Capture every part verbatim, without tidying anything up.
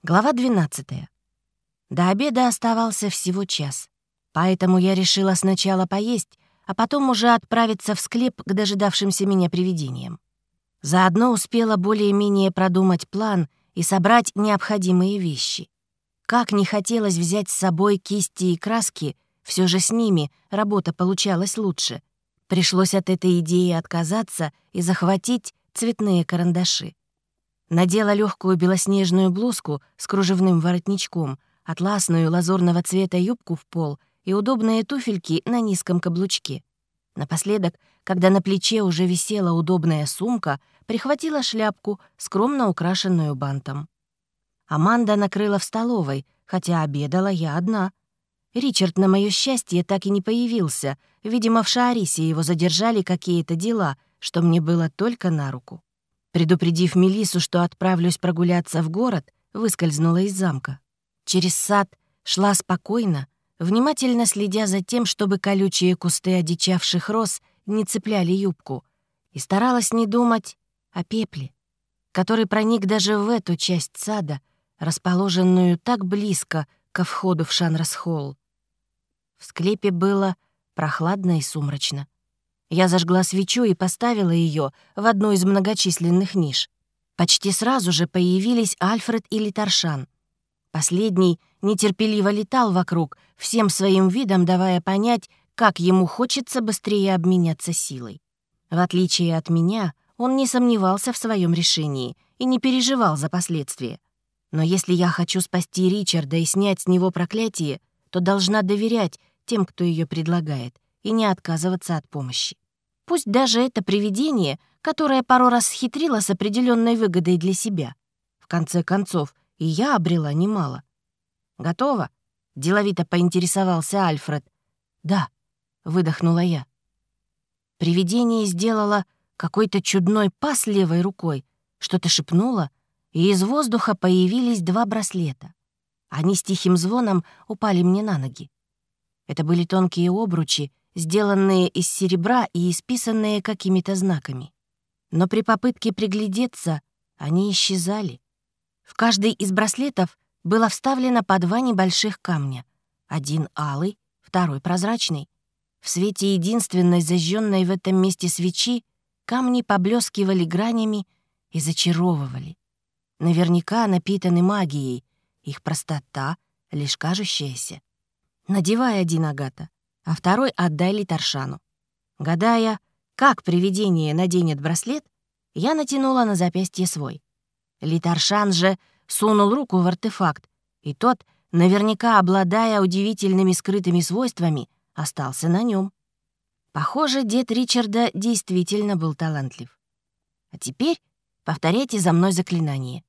Глава двенадцатая. До обеда оставался всего час, поэтому я решила сначала поесть, а потом уже отправиться в склеп к дожидавшимся меня привидениям. Заодно успела более-менее продумать план и собрать необходимые вещи. Как не хотелось взять с собой кисти и краски, все же с ними работа получалась лучше. Пришлось от этой идеи отказаться и захватить цветные карандаши. Надела легкую белоснежную блузку с кружевным воротничком, атласную лазурного цвета юбку в пол и удобные туфельки на низком каблучке. Напоследок, когда на плече уже висела удобная сумка, прихватила шляпку, скромно украшенную бантом. Аманда накрыла в столовой, хотя обедала я одна. Ричард, на моё счастье, так и не появился. Видимо, в Шаарисе его задержали какие-то дела, что мне было только на руку. Предупредив Мелиссу, что отправлюсь прогуляться в город, выскользнула из замка. Через сад шла спокойно, внимательно следя за тем, чтобы колючие кусты одичавших роз не цепляли юбку, и старалась не думать о пепле, который проник даже в эту часть сада, расположенную так близко ко входу в Шанрас-холл. В склепе было прохладно и сумрачно. Я зажгла свечу и поставила ее в одну из многочисленных ниш. Почти сразу же появились Альфред и Литаршан. Последний нетерпеливо летал вокруг, всем своим видом давая понять, как ему хочется быстрее обменяться силой. В отличие от меня, он не сомневался в своем решении и не переживал за последствия. Но если я хочу спасти Ричарда и снять с него проклятие, то должна доверять тем, кто ее предлагает, и не отказываться от помощи. Пусть даже это привидение, которое пару раз схитрило с определенной выгодой для себя. В конце концов, и я обрела немало. «Готово?» — деловито поинтересовался Альфред. «Да», — выдохнула я. Привидение сделало какой-то чудной пас левой рукой, что-то шепнуло, и из воздуха появились два браслета. Они с тихим звоном упали мне на ноги. Это были тонкие обручи, сделанные из серебра и исписанные какими-то знаками. Но при попытке приглядеться они исчезали. В каждый из браслетов было вставлено по два небольших камня. Один алый, второй прозрачный. В свете единственной зажженной в этом месте свечи камни поблескивали гранями и зачаровывали. Наверняка напитаны магией, их простота — лишь кажущаяся. «Надевай один, Агата, а второй отдай Литаршану». Гадая, как привидение наденет браслет, я натянула на запястье свой. Литаршан же сунул руку в артефакт, и тот, наверняка обладая удивительными скрытыми свойствами, остался на нем. Похоже, дед Ричарда действительно был талантлив. А теперь повторяйте за мной заклинание.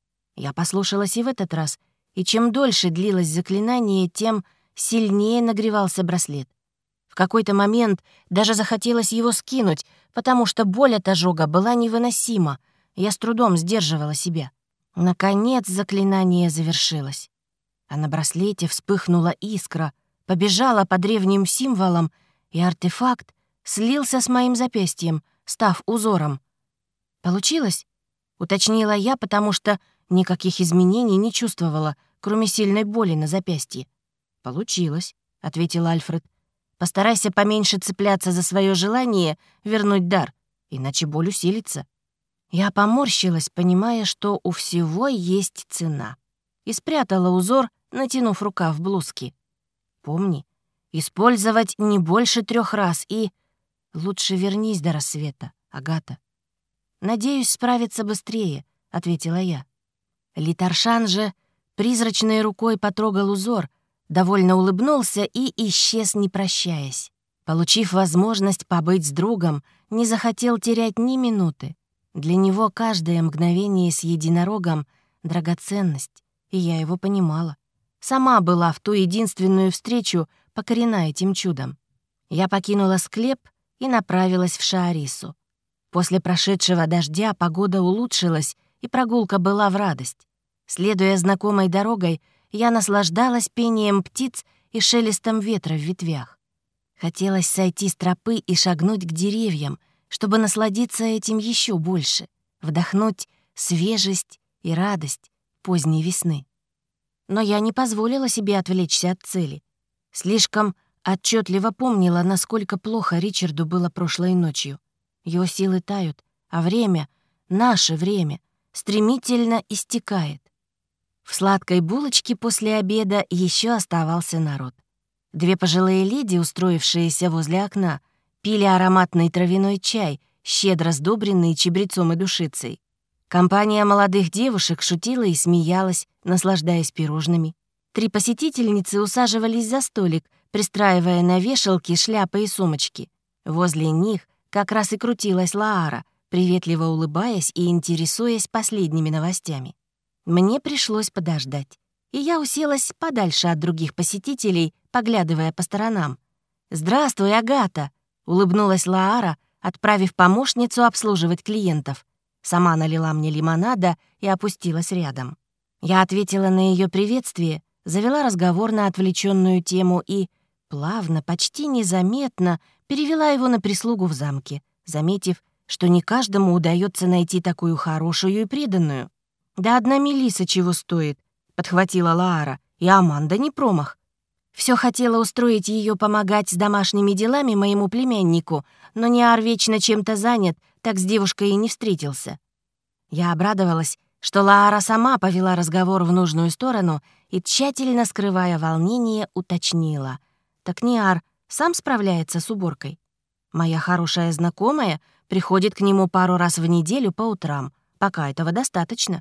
Я послушалась и в этот раз, и чем дольше длилось заклинание, тем сильнее нагревался браслет. В какой-то момент даже захотелось его скинуть, потому что боль от ожога была невыносима. Я с трудом сдерживала себя. Наконец заклинание завершилось. А на браслете вспыхнула искра, побежала по древним символам, и артефакт слился с моим запястьем, став узором. «Получилось?» — уточнила я, потому что никаких изменений не чувствовала, кроме сильной боли на запястье. «Получилось», — ответил Альфред. «Постарайся поменьше цепляться за свое желание вернуть дар, иначе боль усилится». Я поморщилась, понимая, что у всего есть цена, и спрятала узор, натянув рукав блузки. «Помни, использовать не больше трех раз и... Лучше вернись до рассвета, Агата». «Надеюсь справиться быстрее», — ответила я. Литаршан же призрачной рукой потрогал узор, довольно улыбнулся и исчез, не прощаясь. Получив возможность побыть с другом, не захотел терять ни минуты. Для него каждое мгновение с единорогом — драгоценность, и я его понимала. Сама была в ту единственную встречу покорена этим чудом. Я покинула склеп и направилась в Шаарису. После прошедшего дождя погода улучшилась, и прогулка была в радость. Следуя знакомой дорогой, я наслаждалась пением птиц и шелестом ветра в ветвях. Хотелось сойти с тропы и шагнуть к деревьям, чтобы насладиться этим еще больше, вдохнуть свежесть и радость, поздней весны. Но я не позволила себе отвлечься от цели. Слишком отчетливо помнила, насколько плохо Ричарду было прошлой ночью. Его силы тают, а время, наше время, стремительно истекает. В сладкой булочке после обеда еще оставался народ. Две пожилые леди, устроившиеся возле окна, пили ароматный травяной чай, щедро сдобренный чабрецом и душицей. Компания молодых девушек шутила и смеялась, наслаждаясь пирожными. Три посетительницы усаживались за столик, пристраивая на вешалки шляпы и сумочки. Возле них как раз и крутилась Лаара, приветливо улыбаясь и интересуясь последними новостями. Мне пришлось подождать, и я уселась подальше от других посетителей, поглядывая по сторонам. «Здравствуй, Агата!» — улыбнулась Лаара, отправив помощницу обслуживать клиентов. Сама налила мне лимонада и опустилась рядом. Я ответила на ее приветствие, завела разговор на отвлеченную тему и плавно, почти незаметно перевела его на прислугу в замке, заметив, что не каждому удается найти такую хорошую и преданную. «Да одна Мелисса чего стоит», — подхватила Лаара, и Аманда не промах. Все хотела устроить ее помогать с домашними делами моему племяннику, но Ниар вечно чем-то занят, так с девушкой и не встретился. Я обрадовалась, что Лаара сама повела разговор в нужную сторону и, тщательно скрывая волнение, уточнила. «Так Ниар сам справляется с уборкой. Моя хорошая знакомая приходит к нему пару раз в неделю по утрам, пока этого достаточно.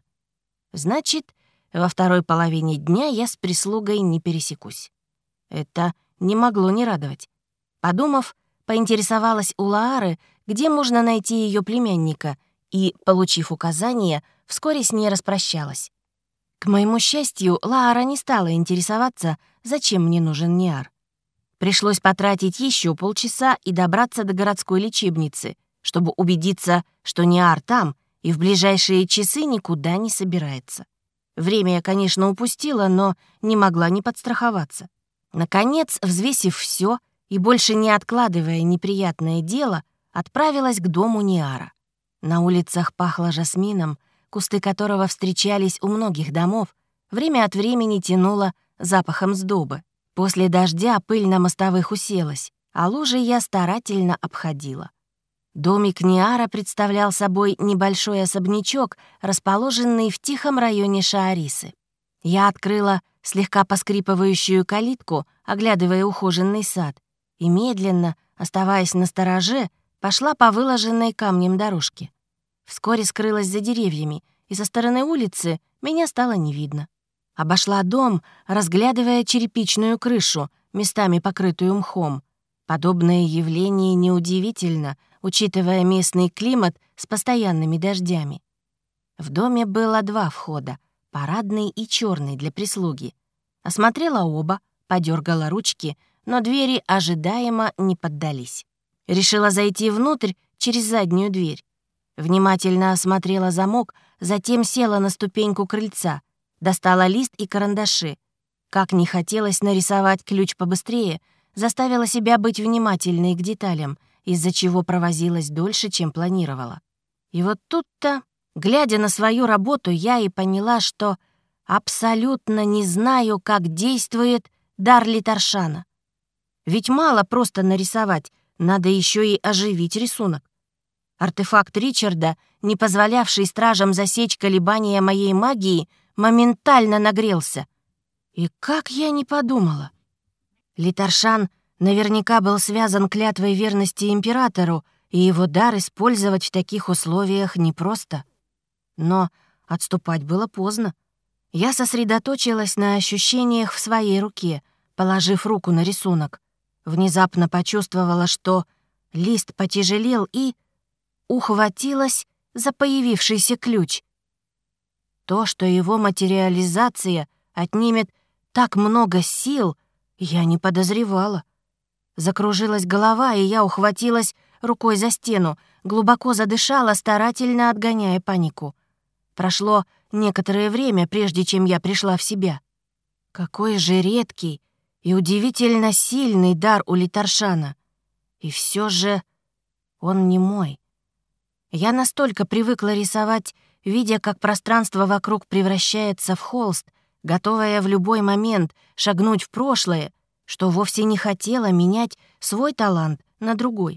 Значит, во второй половине дня я с прислугой не пересекусь». Это не могло не радовать. Подумав, поинтересовалась у Лаары, где можно найти ее племянника, и, получив указание, вскоре с ней распрощалась. К моему счастью, Лаара не стала интересоваться, зачем мне нужен Ниар. Пришлось потратить еще полчаса и добраться до городской лечебницы, чтобы убедиться, что Ниар там и в ближайшие часы никуда не собирается. Время я, конечно, упустила, но не могла не подстраховаться. Наконец, взвесив все и больше не откладывая неприятное дело, отправилась к дому Ниара. На улицах пахло жасмином, кусты которого встречались у многих домов, время от времени тянуло запахом сдобы. После дождя пыль на мостовых уселась, а лужи я старательно обходила. Домик Ниара представлял собой небольшой особнячок, расположенный в тихом районе Шаарисы. Я открыла слегка поскрипывающую калитку, оглядывая ухоженный сад, и медленно, оставаясь настороже, пошла по выложенной камнем дорожке. Вскоре скрылась за деревьями, и со стороны улицы меня стало не видно. Обошла дом, разглядывая черепичную крышу, местами покрытую мхом. Подобное явление неудивительно, учитывая местный климат с постоянными дождями. В доме было два входа, парадный и черный для прислуги. Осмотрела оба, подергала ручки, но двери ожидаемо не поддались. Решила зайти внутрь через заднюю дверь. Внимательно осмотрела замок, затем села на ступеньку крыльца, достала лист и карандаши. Как не хотелось нарисовать ключ побыстрее, заставила себя быть внимательной к деталям, из-за чего провозилась дольше, чем планировала. И вот тут-то, глядя на свою работу, я и поняла, что абсолютно не знаю, как действует дар Литаршана. Ведь мало просто нарисовать, надо еще и оживить рисунок. Артефакт Ричарда, не позволявший стражам засечь колебания моей магии, моментально нагрелся. И как я не подумала. Литаршан наверняка был связан клятвой верности императору, и его дар использовать в таких условиях непросто. Но отступать было поздно. Я сосредоточилась на ощущениях в своей руке, положив руку на рисунок. Внезапно почувствовала, что лист потяжелел и ухватилась за появившийся ключ. То, что его материализация отнимет так много сил, я не подозревала. Закружилась голова, и я ухватилась рукой за стену, глубоко задышала, старательно отгоняя панику. Прошло некоторое время, прежде чем я пришла в себя. Какой же редкий и удивительно сильный дар у Литаршана. И все же он не мой. Я настолько привыкла рисовать видя, как пространство вокруг превращается в холст, готовая в любой момент шагнуть в прошлое, что вовсе не хотела менять свой талант на другой.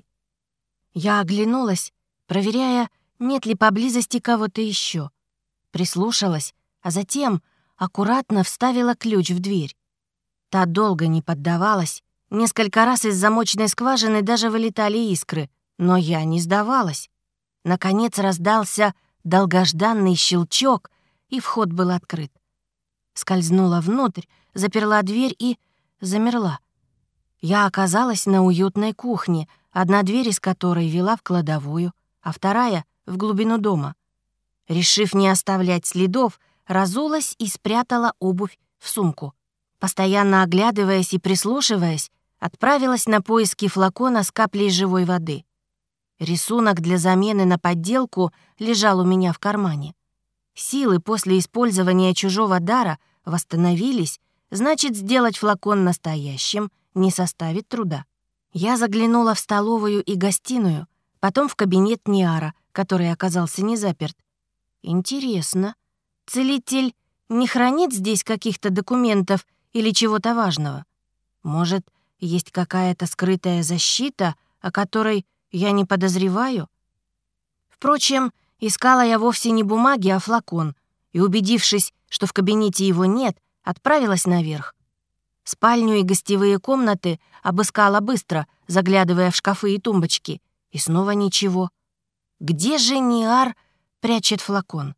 Я оглянулась, проверяя, нет ли поблизости кого-то еще. Прислушалась, а затем аккуратно вставила ключ в дверь. Та долго не поддавалась, несколько раз из замочной скважины даже вылетали искры, но я не сдавалась. Наконец раздался долгожданный щелчок, и вход был открыт. Скользнула внутрь, заперла дверь и замерла. Я оказалась на уютной кухне, одна дверь из которой вела в кладовую, а вторая — в глубину дома. Решив не оставлять следов, разулась и спрятала обувь в сумку. Постоянно оглядываясь и прислушиваясь, отправилась на поиски флакона с каплей живой воды. Рисунок для замены на подделку лежал у меня в кармане. Силы после использования чужого дара восстановились, значит, сделать флакон настоящим не составит труда. Я заглянула в столовую и гостиную, потом в кабинет Ниара, который оказался не заперт. Интересно, целитель не хранит здесь каких-то документов или чего-то важного? Может, есть какая-то скрытая защита, о которой я не подозреваю? Впрочем, искала я вовсе не бумаги, а флакон, и, убедившись, что в кабинете его нет, отправилась наверх. Спальню и гостевые комнаты обыскала быстро, заглядывая в шкафы и тумбочки, и снова ничего. Где же Ниар прячет флакон?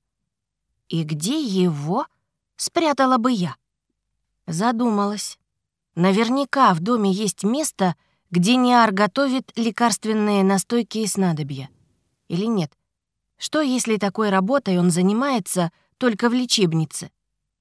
И где его спрятала бы я? Задумалась. Наверняка в доме есть место, где Ниар готовит лекарственные настойки и снадобья. Или нет? Что, если такой работой он занимается только в лечебнице?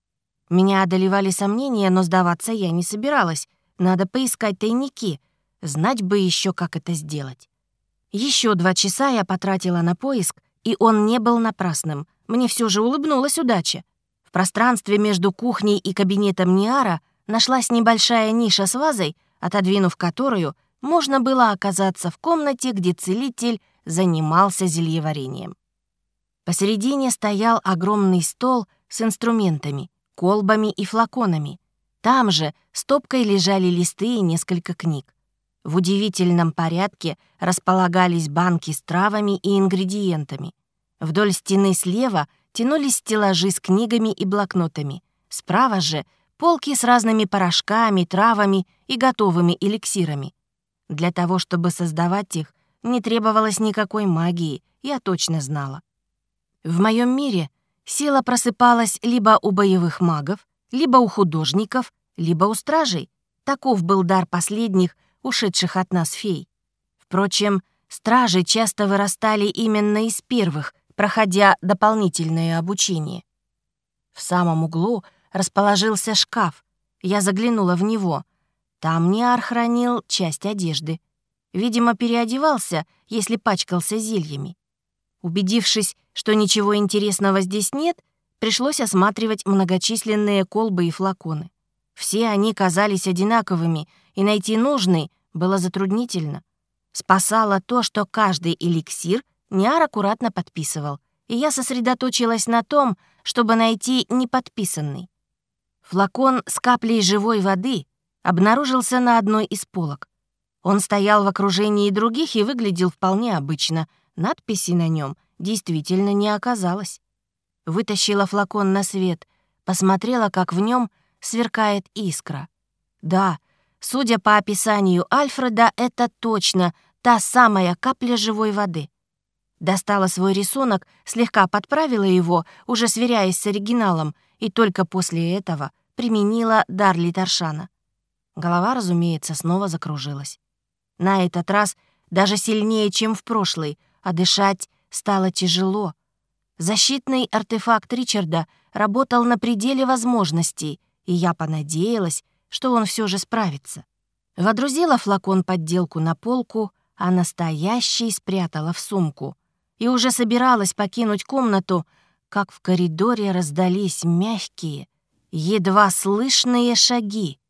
Меня одолевали сомнения, но сдаваться я не собиралась. Надо поискать тайники. Знать бы еще, как это сделать. Еще два часа я потратила на поиск, и он не был напрасным. Мне все же улыбнулась удача. В пространстве между кухней и кабинетом Ниара нашлась небольшая ниша с вазой, отодвинув которую можно было оказаться в комнате, где целитель занимался зельеварением. Посередине стоял огромный стол с инструментами, колбами и флаконами. Там же стопкой лежали листы и несколько книг. В удивительном порядке располагались банки с травами и ингредиентами. Вдоль стены слева тянулись стеллажи с книгами и блокнотами. Справа же полки с разными порошками, травами и готовыми эликсирами. Для того, чтобы создавать их, не требовалось никакой магии, я точно знала. В моем мире сила просыпалась либо у боевых магов, либо у художников, либо у стражей. Таков был дар последних, ушедших от нас фей. Впрочем, стражи часто вырастали именно из первых, проходя дополнительное обучение. В самом углу расположился шкаф. Я заглянула в него. Там Ниар хранил часть одежды. Видимо, переодевался, если пачкался зельями. Убедившись, что ничего интересного здесь нет, пришлось осматривать многочисленные колбы и флаконы. Все они казались одинаковыми, и найти нужный было затруднительно. Спасало то, что каждый эликсир Ниар аккуратно подписывал, и я сосредоточилась на том, чтобы найти неподписанный. Флакон с каплей живой воды обнаружился на одной из полок. Он стоял в окружении других и выглядел вполне обычно. Надписи на нем действительно не оказалось. Вытащила флакон на свет, посмотрела, как в нем сверкает искра. Да, судя по описанию Альфреда, это точно та самая капля живой воды. Достала свой рисунок, слегка подправила его, уже сверяясь с оригиналом, и только после этого применила дар Литаршана. Голова, разумеется, снова закружилась. На этот раз даже сильнее, чем в прошлый, а дышать стало тяжело. Защитный артефакт Ричарда работал на пределе возможностей, и я понадеялась, что он все же справится. Водрузила флакон-подделку на полку, а настоящий спрятала в сумку. И уже собиралась покинуть комнату, как в коридоре раздались мягкие, едва слышные шаги.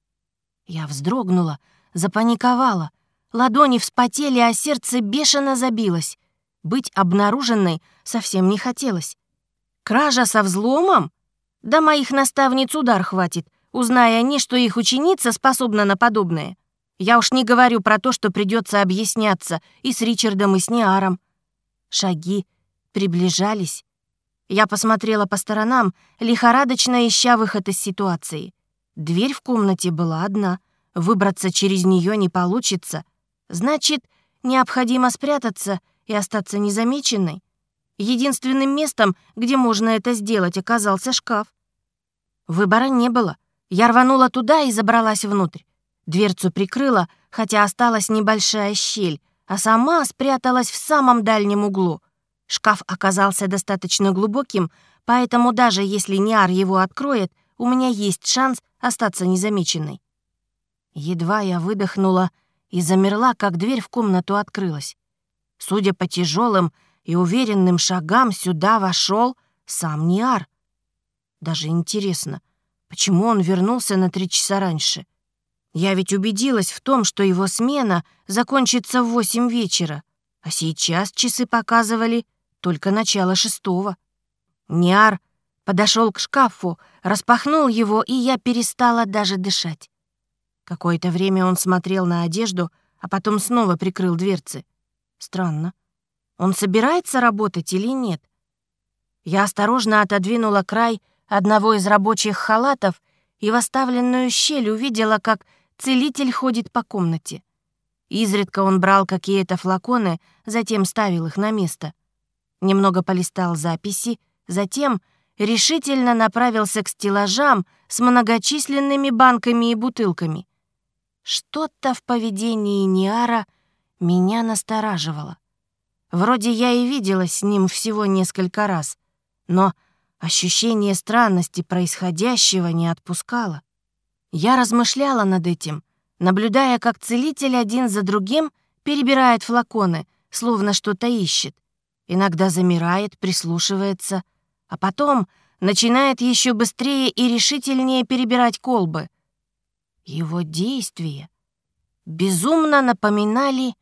Я вздрогнула, запаниковала. Ладони вспотели, а сердце бешено забилось. Быть обнаруженной совсем не хотелось. Кража со взломом? Да моих наставниц удар хватит, узная они, что их ученица способна на подобное. Я уж не говорю про то, что придется объясняться и с Ричардом, и с Ниаром. Шаги приближались. Я посмотрела по сторонам, лихорадочно ища выход из ситуации. Дверь в комнате была одна, выбраться через нее не получится. Значит, необходимо спрятаться и остаться незамеченной. Единственным местом, где можно это сделать, оказался шкаф. Выбора не было. Я рванула туда и забралась внутрь. Дверцу прикрыла, хотя осталась небольшая щель, а сама спряталась в самом дальнем углу. Шкаф оказался достаточно глубоким, поэтому даже если Ниар его откроет, у меня есть шанс остаться незамеченной. Едва я выдохнула и замерла, как дверь в комнату открылась. Судя по тяжелым и уверенным шагам, сюда вошел сам Ниар. Даже интересно, почему он вернулся на три часа раньше? Я ведь убедилась в том, что его смена закончится в восемь вечера, а сейчас часы показывали только начало шестого. Ниар подошел к шкафу, распахнул его, и я перестала даже дышать. Какое-то время он смотрел на одежду, а потом снова прикрыл дверцы. Странно. Он собирается работать или нет? Я осторожно отодвинула край одного из рабочих халатов и в оставленную щель увидела, как целитель ходит по комнате. Изредка он брал какие-то флаконы, затем ставил их на место. Немного полистал записи, затем решительно направился к стеллажам с многочисленными банками и бутылками. Что-то в поведении Ниара меня настораживало. Вроде я и виделась с ним всего несколько раз, но ощущение странности происходящего не отпускало. Я размышляла над этим, наблюдая, как целитель один за другим перебирает флаконы, словно что-то ищет. Иногда замирает, прислушивается, а потом начинает еще быстрее и решительнее перебирать колбы. Его действия безумно напоминали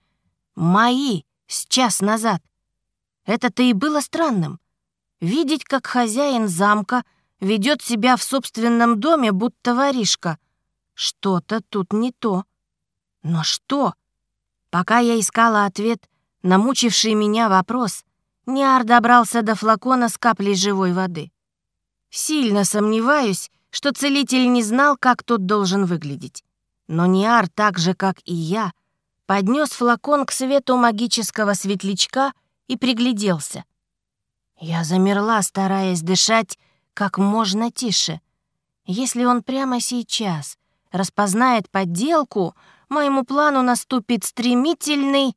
мои с час назад. Это-то и было странным. Видеть, как хозяин замка ведет себя в собственном доме, будто воришка. Что-то тут не то. Но что? Пока я искала ответ на мучивший меня вопрос, Ниар добрался до флакона с каплей живой воды. Сильно сомневаюсь, что целитель не знал, как тот должен выглядеть. Но Ниар, так же, как и я, поднес флакон к свету магического светлячка и пригляделся. Я замерла, стараясь дышать как можно тише. Если он прямо сейчас распознает подделку, моему плану наступит стремительный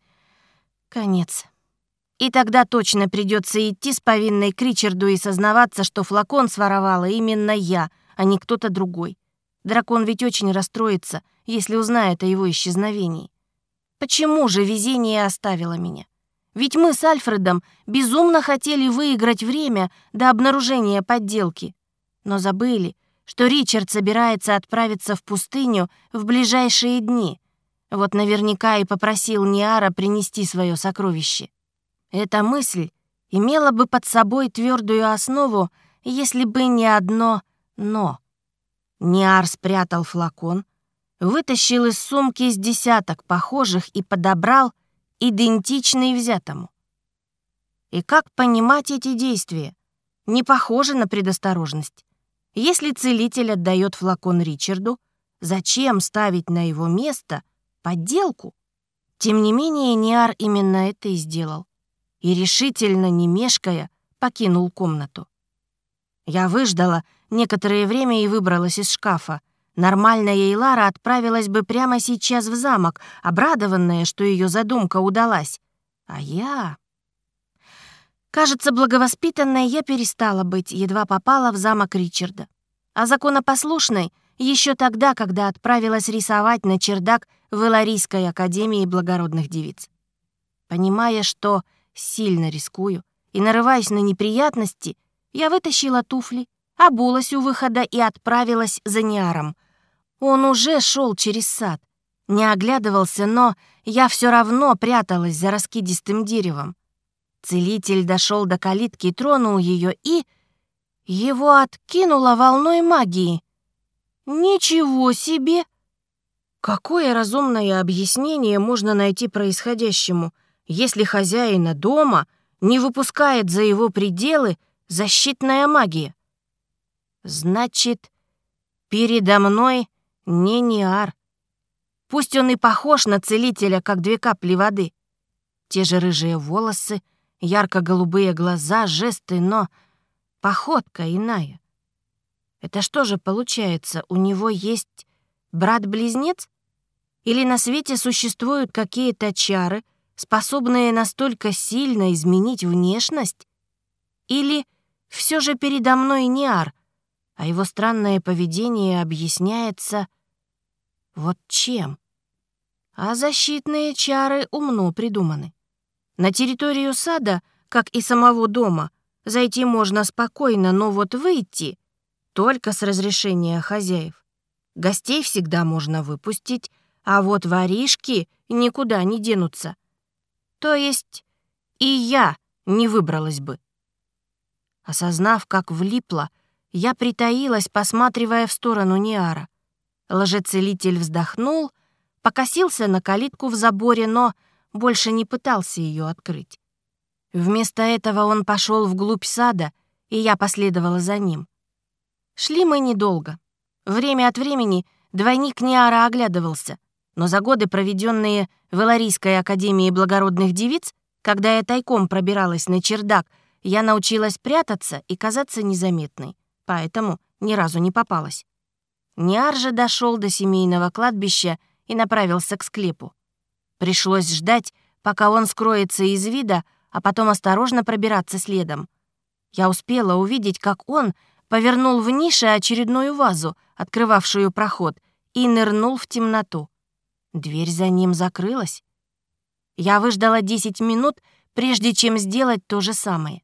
конец. И тогда точно придется идти с повинной к Ричарду и сознаваться, что флакон своровала именно я, а не кто-то другой. Дракон ведь очень расстроится, если узнает о его исчезновении. Почему же везение оставило меня? Ведь мы с Альфредом безумно хотели выиграть время до обнаружения подделки, но забыли, что Ричард собирается отправиться в пустыню в ближайшие дни. Вот наверняка и попросил Ниара принести свое сокровище. Эта мысль имела бы под собой твердую основу, если бы не одно «но». Ниар спрятал флакон, вытащил из сумки с десяток похожих и подобрал идентичный взятому. И как понимать эти действия? Не похоже на предосторожность. Если целитель отдает флакон Ричарду, зачем ставить на его место подделку? Тем не менее, Ниар именно это и сделал. И решительно, не мешкая, покинул комнату. Я выждала некоторое время и выбралась из шкафа. Нормальная Эйлара отправилась бы прямо сейчас в замок, обрадованная, что ее задумка удалась. А я... Кажется, благовоспитанной я перестала быть, едва попала в замок Ричарда. А законопослушной еще тогда, когда отправилась рисовать на чердак в Эларийской академии благородных девиц. Понимая, что сильно рискую и нарываюсь на неприятности, я вытащила туфли, обулась у выхода и отправилась за Ниаром. Он уже шел через сад, не оглядывался, но я все равно пряталась за раскидистым деревом. Целитель дошел до калитки, тронул ее и Его откинуло волной магии. Ничего себе! Какое разумное объяснение можно найти происходящему, если хозяина дома не выпускает за его пределы защитная магия? Значит, передо мной не Ниар. Пусть он и похож на целителя, как две капли воды. Те же рыжие волосы, ярко-голубые глаза, жесты, но походка иная. Это что же получается, у него есть брат-близнец? Или на свете существуют какие-то чары, способные настолько сильно изменить внешность? Или все же передо мной Ниар, а его странное поведение объясняется вот чем? А защитные чары умно придуманы. На территорию сада, как и самого дома, зайти можно спокойно, но вот выйти только с разрешения хозяев. Гостей всегда можно выпустить, а вот воришки никуда не денутся. То есть и я не выбралась бы. Осознав, как влипла, я притаилась, посматривая в сторону Ниара. Лжецелитель вздохнул, покосился на калитку в заборе, но больше не пытался ее открыть. Вместо этого он пошел вглубь сада, и я последовала за ним. Шли мы недолго. Время от времени двойник Ниара оглядывался, но за годы, проведенные в Эларийской академии благородных девиц, когда я тайком пробиралась на чердак, я научилась прятаться и казаться незаметной, поэтому ни разу не попалась. Ниар же дошел до семейного кладбища и направился к склепу. Пришлось ждать, пока он скроется из вида, а потом осторожно пробираться следом. Я успела увидеть, как он повернул в нише очередную вазу, открывавшую проход, и нырнул в темноту. Дверь за ним закрылась. Я выждала десять минут, прежде чем сделать то же самое.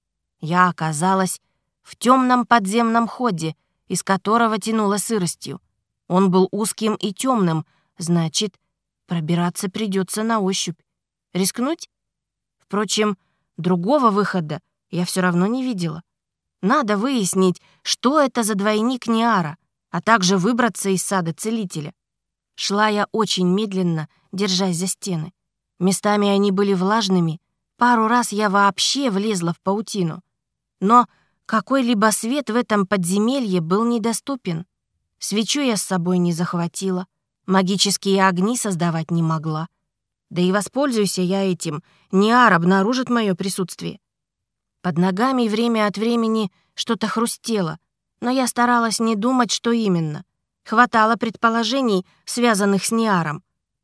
Я оказалась в темном подземном ходе, из которого тянуло сыростью. Он был узким и темным, значит, пробираться придется на ощупь. Рискнуть? Впрочем, другого выхода я все равно не видела. Надо выяснить, что это за двойник Ниара, а также выбраться из сада целителя. Шла я очень медленно, держась за стены. Местами они были влажными, пару раз я вообще влезла в паутину. Но какой-либо свет в этом подземелье был недоступен. Свечу я с собой не захватила, магические огни создавать не могла. Да и воспользуйся я этим, Ниар обнаружит мое присутствие. Под ногами время от времени что-то хрустело, но я старалась не думать, что именно. Хватало предположений, связанных с Ниаром.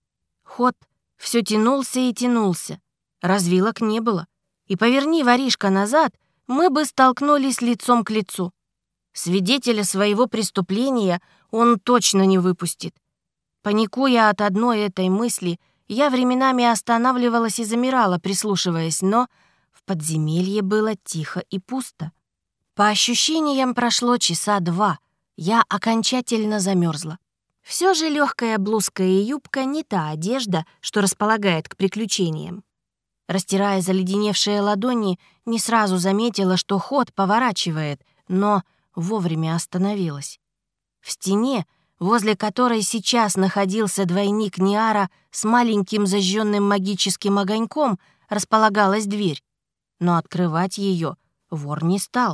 Ход все тянулся и тянулся, развилок не было. И поверни воришка назад, мы бы столкнулись лицом к лицу. Свидетеля своего преступления он точно не выпустит. Паникуя от одной этой мысли, я временами останавливалась и замирала, прислушиваясь, но в подземелье было тихо и пусто. По ощущениям, прошло часа два. Я окончательно замерзла. Все же легкая блузка и юбка не та одежда, что располагает к приключениям. Растирая заледеневшие ладони, не сразу заметила, что ход поворачивает, но вовремя остановилась. В стене, возле которой сейчас находился двойник Ниара с маленьким зажженным магическим огоньком, располагалась дверь. Но открывать ее вор не стал.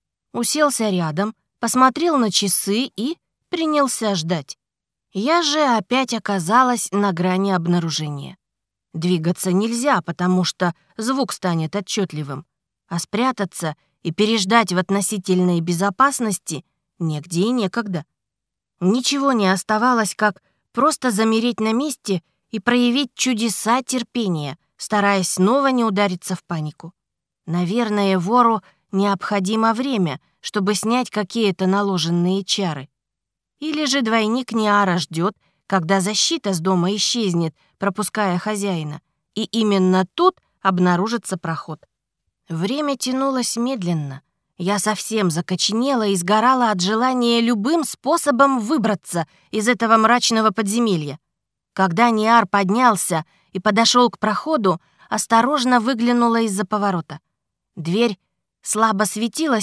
Уселся рядом, посмотрел на часы и принялся ждать. Я же опять оказалась на грани обнаружения. Двигаться нельзя, потому что звук станет отчетливым, а спрятаться и переждать в относительной безопасности негде и некогда. Ничего не оставалось, как просто замереть на месте и проявить чудеса терпения, стараясь снова не удариться в панику. Наверное, вору необходимо время, чтобы снять какие-то наложенные чары. Или же двойник Ниара ждет, когда защита с дома исчезнет, пропуская хозяина, и именно тут обнаружится проход. Время тянулось медленно. Я совсем закоченела и сгорала от желания любым способом выбраться из этого мрачного подземелья. Когда Ниар поднялся и подошел к проходу, осторожно выглянула из-за поворота. Дверь слабо светилась,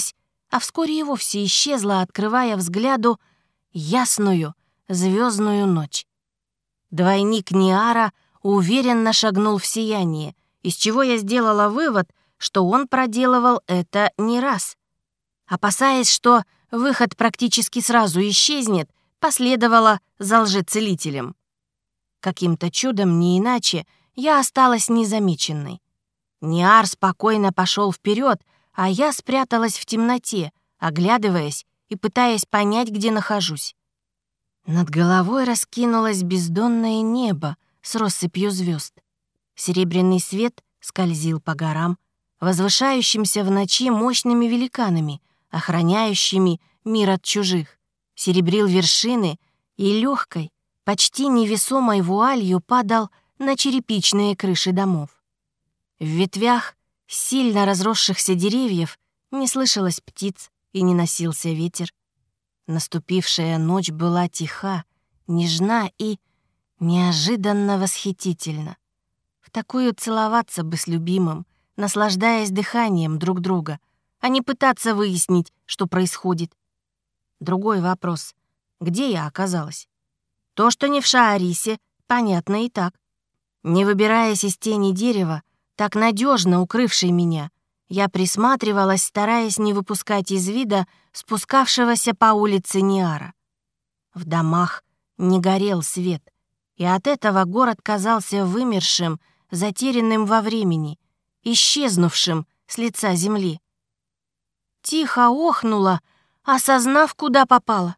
а вскоре и вовсе исчезла, открывая взгляду ясную звездную ночь. Двойник Ниара уверенно шагнул в сияние, из чего я сделала вывод, что он проделывал это не раз. Опасаясь, что выход практически сразу исчезнет, последовала за лжецелителем. Каким-то чудом, не иначе, я осталась незамеченной. Ниар спокойно пошел вперед, а я спряталась в темноте, оглядываясь и пытаясь понять, где нахожусь. Над головой раскинулось бездонное небо с россыпью звезд. Серебряный свет скользил по горам, возвышающимся в ночи мощными великанами, охраняющими мир от чужих, серебрил вершины и легкой, почти невесомой вуалью падал на черепичные крыши домов. В ветвях сильно разросшихся деревьев не слышалось птиц и не носился ветер. Наступившая ночь была тиха, нежна и неожиданно восхитительна. В такую целоваться бы с любимым, наслаждаясь дыханием друг друга, а не пытаться выяснить, что происходит. Другой вопрос — где я оказалась? То, что не в Шаарисе, понятно и так. Не выбираясь из тени дерева, так надежно укрывшей меня, я присматривалась, стараясь не выпускать из вида спускавшегося по улице Ниара. В домах не горел свет, и от этого город казался вымершим, затерянным во времени, исчезнувшим с лица земли. Тихо охнула, осознав, куда попала.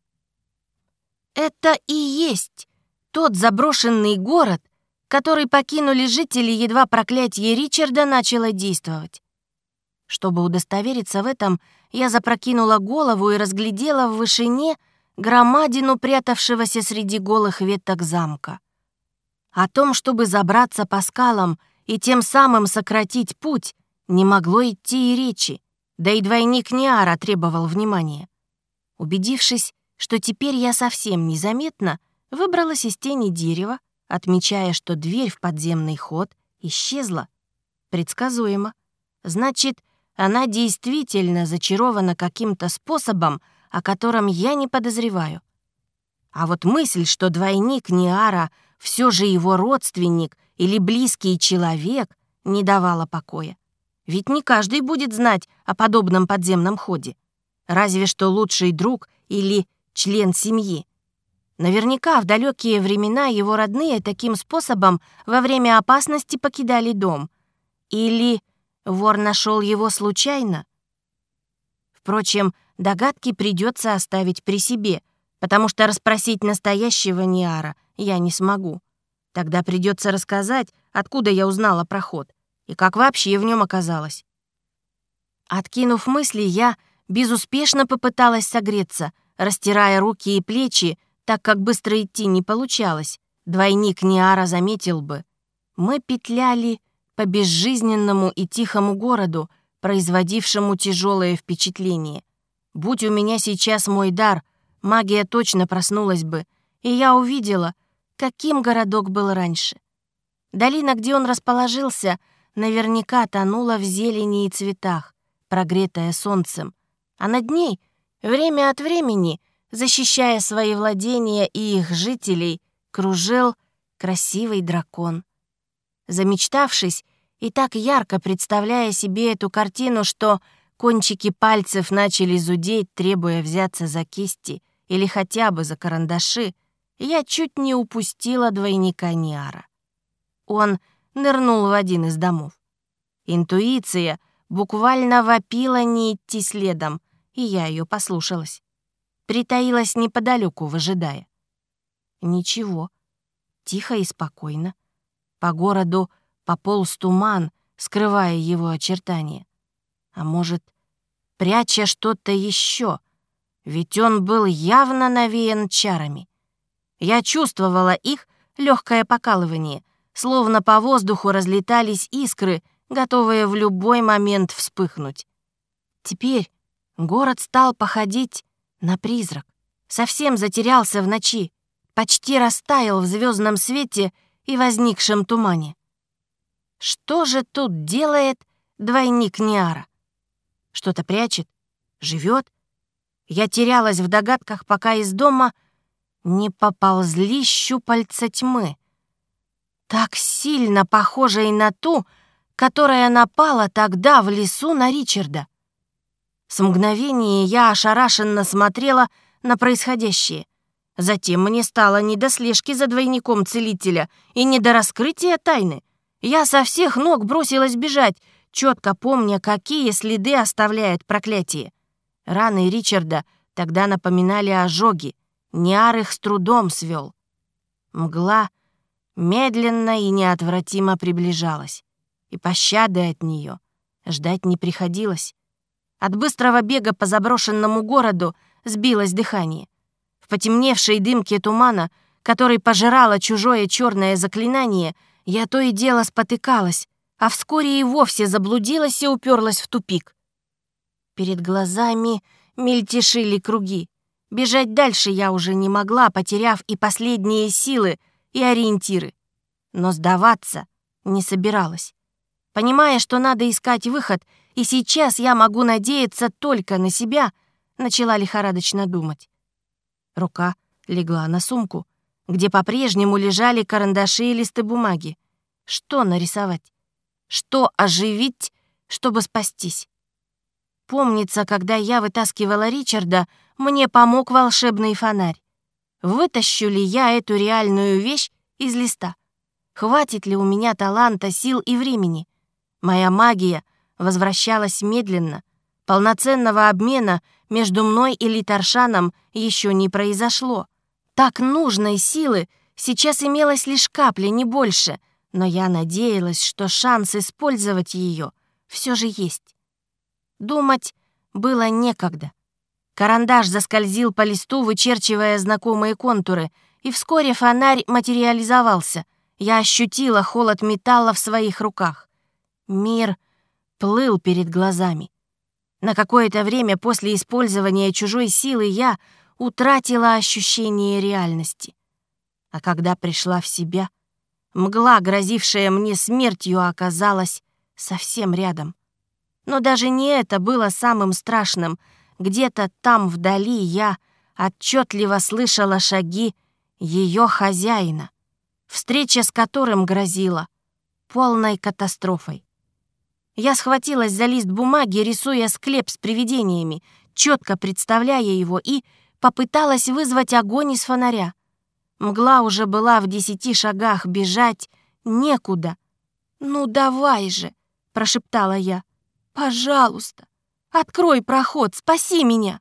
Это и есть тот заброшенный город, который покинули жители, едва проклятие Ричарда начало действовать. Чтобы удостовериться в этом, я запрокинула голову и разглядела в вышине громадину прятавшегося среди голых веток замка. О том, чтобы забраться по скалам и тем самым сократить путь, не могло идти и речи, да и двойник Ниара требовал внимания. Убедившись, что теперь я совсем незаметна, выбралась из тени дерева, отмечая, что дверь в подземный ход исчезла. Предсказуемо. Значит, она действительно зачарована каким-то способом, о котором я не подозреваю. А вот мысль, что двойник Ниара все же его родственник или близкий человек, не давала покоя. Ведь не каждый будет знать о подобном подземном ходе. Разве что лучший друг или член семьи. Наверняка в далекие времена его родные таким способом во время опасности покидали дом. Или вор нашел его случайно? Впрочем, догадки придется оставить при себе, потому что расспросить настоящего Ниара я не смогу. Тогда придется рассказать, откуда я узнала про ход и как вообще в нем оказалась. Откинув мысли, я безуспешно попыталась согреться, растирая руки и плечи, так как быстро идти не получалось. Двойник Ниара заметил бы. Мы петляли по безжизненному и тихому городу, производившему тяжелое впечатление. Будь у меня сейчас мой дар, магия точно проснулась бы, и я увидела, каким городок был раньше. Долина, где он расположился, наверняка тонула в зелени и цветах, прогретая солнцем, а над ней время от времени, защищая свои владения и их жителей, кружил красивый дракон. Замечтавшись и так ярко представляя себе эту картину, что кончики пальцев начали зудеть, требуя взяться за кисти или хотя бы за карандаши, я чуть не упустила двойника Ниара. Он нырнул в один из домов. Интуиция буквально вопила не идти следом, и я ее послушалась. Притаилась неподалеку, выжидая. Ничего. Тихо и спокойно. По городу пополз туман, скрывая его очертания. А может, пряча что-то еще, ведь он был явно навеян чарами. Я чувствовала их легкое покалывание, словно по воздуху разлетались искры, готовые в любой момент вспыхнуть. Теперь город стал походить на призрак, совсем затерялся в ночи, почти растаял в звездном свете и возникшем тумане. Что же тут делает двойник Ниара? Что-то прячет? Живет? Я терялась в догадках, пока из дома не поползли щупальца тьмы, так сильно похожей на ту, которая напала тогда в лесу на Ричарда. С мгновения я ошарашенно смотрела на происходящее. Затем мне стало не до слежки за двойником целителя и не до раскрытия тайны. Я со всех ног бросилась бежать, четко помня, какие следы оставляет проклятие. Раны Ричарда тогда напоминали ожоги. Ниар их с трудом свел. Мгла медленно и неотвратимо приближалась, и пощады от нее ждать не приходилось. От быстрого бега по заброшенному городу сбилось дыхание. В потемневшей дымке тумана, который пожирало чужое черное заклинание, я то и дело спотыкалась, а вскоре и вовсе заблудилась и уперлась в тупик. Перед глазами мельтешили круги. Бежать дальше я уже не могла, потеряв и последние силы, и ориентиры. Но сдаваться не собиралась. Понимая, что надо искать выход, и сейчас я могу надеяться только на себя, начала лихорадочно думать. Рука легла на сумку, где по-прежнему лежали карандаши и листы бумаги. Что нарисовать? Что оживить, чтобы спастись? Помнится, когда я вытаскивала Ричарда, мне помог волшебный фонарь. Вытащу ли я эту реальную вещь из листа? Хватит ли у меня таланта, сил и времени? Моя магия возвращалась медленно. Полноценного обмена между мной и Литаршаном еще не произошло. Так нужной силы сейчас имелось лишь капля, не больше, но я надеялась, что шанс использовать ее все же есть. Думать было некогда. Карандаш заскользил по листу, вычерчивая знакомые контуры, и вскоре фонарь материализовался. Я ощутила холод металла в своих руках. Мир плыл перед глазами. На какое-то время после использования чужой силы я утратила ощущение реальности. А когда пришла в себя, мгла, грозившая мне смертью, оказалась совсем рядом. Но даже не это было самым страшным. Где-то там вдали я отчетливо слышала шаги ее хозяина, встреча с которым грозила полной катастрофой. Я схватилась за лист бумаги, рисуя склеп с привидениями, четко представляя его, и попыталась вызвать огонь из фонаря. Мгла уже была в десяти шагах, бежать некуда. «Ну давай же!» — прошептала я. «Пожалуйста, открой проход, спаси меня!»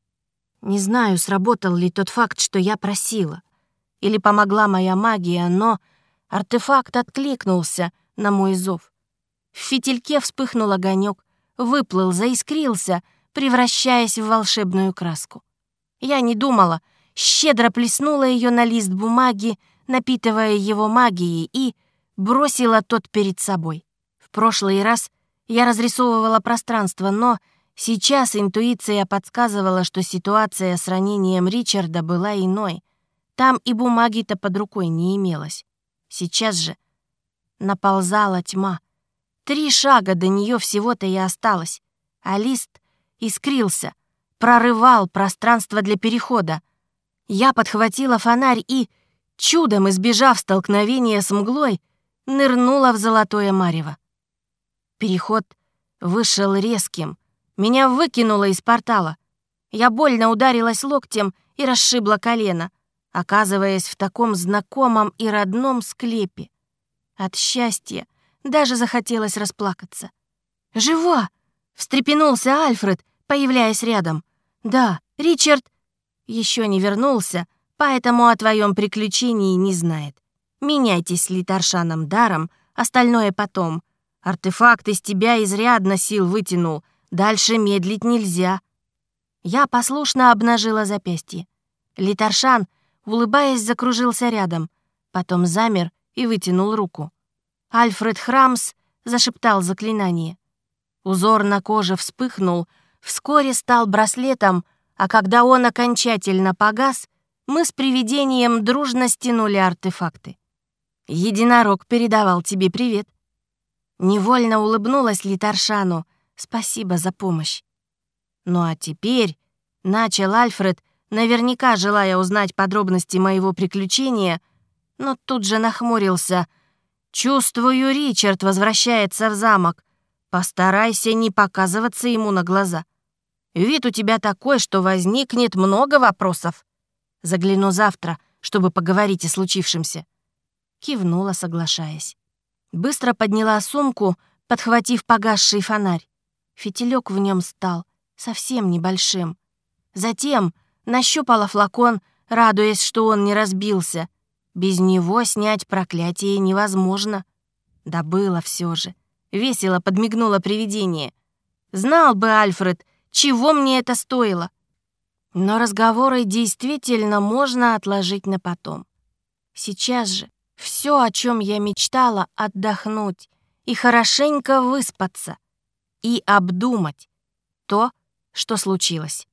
Не знаю, сработал ли тот факт, что я просила, или помогла моя магия, но артефакт откликнулся на мой зов. В фитильке вспыхнул огонек, выплыл, заискрился, превращаясь в волшебную краску. Я не думала, щедро плеснула ее на лист бумаги, напитывая его магией, и бросила тот перед собой. В прошлый раз я разрисовывала пространство, но сейчас интуиция подсказывала, что ситуация с ранением Ричарда была иной. Там и бумаги-то под рукой не имелось. Сейчас же наползала тьма. Три шага до нее всего-то и осталось, а лист искрился, прорывал пространство для перехода. Я подхватила фонарь и, чудом избежав столкновения с мглой, нырнула в золотое марево. Переход вышел резким. Меня выкинуло из портала. Я больно ударилась локтем и расшибла колено, оказываясь в таком знакомом и родном склепе. От счастья даже захотелось расплакаться. «Жива!» — встрепенулся Альфред, появляясь рядом. «Да, Ричард еще не вернулся, поэтому о твоем приключении не знает. Меняйтесь с Литаршаном даром, остальное потом. Артефакт из тебя изрядно сил вытянул, дальше медлить нельзя». Я послушно обнажила запястье. Литаршан, улыбаясь, закружился рядом, потом замер и вытянул руку. Альфред Храмс зашептал заклинание. Узор на коже вспыхнул, вскоре стал браслетом, а когда он окончательно погас, мы с привидением дружно стянули артефакты. «Единорог передавал тебе привет». Невольно улыбнулась Литаршану. «Спасибо за помощь». «Ну а теперь», — начал Альфред, наверняка желая узнать подробности моего приключения, но тут же нахмурился. «Чувствую, Ричард возвращается в замок. Постарайся не показываться ему на глаза. Вид у тебя такой, что возникнет много вопросов. Загляну завтра, чтобы поговорить о случившемся». Кивнула, соглашаясь. Быстро подняла сумку, подхватив погасший фонарь. Фитилек в нем стал совсем небольшим. Затем нащупала флакон, радуясь, что он не разбился. Без него снять проклятие невозможно. Добыла все же. Весело подмигнуло привидение. Знал бы Альфред, чего мне это стоило. Но разговоры действительно можно отложить на потом. Сейчас же все, о чем я мечтала, отдохнуть и хорошенько выспаться, и обдумать то, что случилось.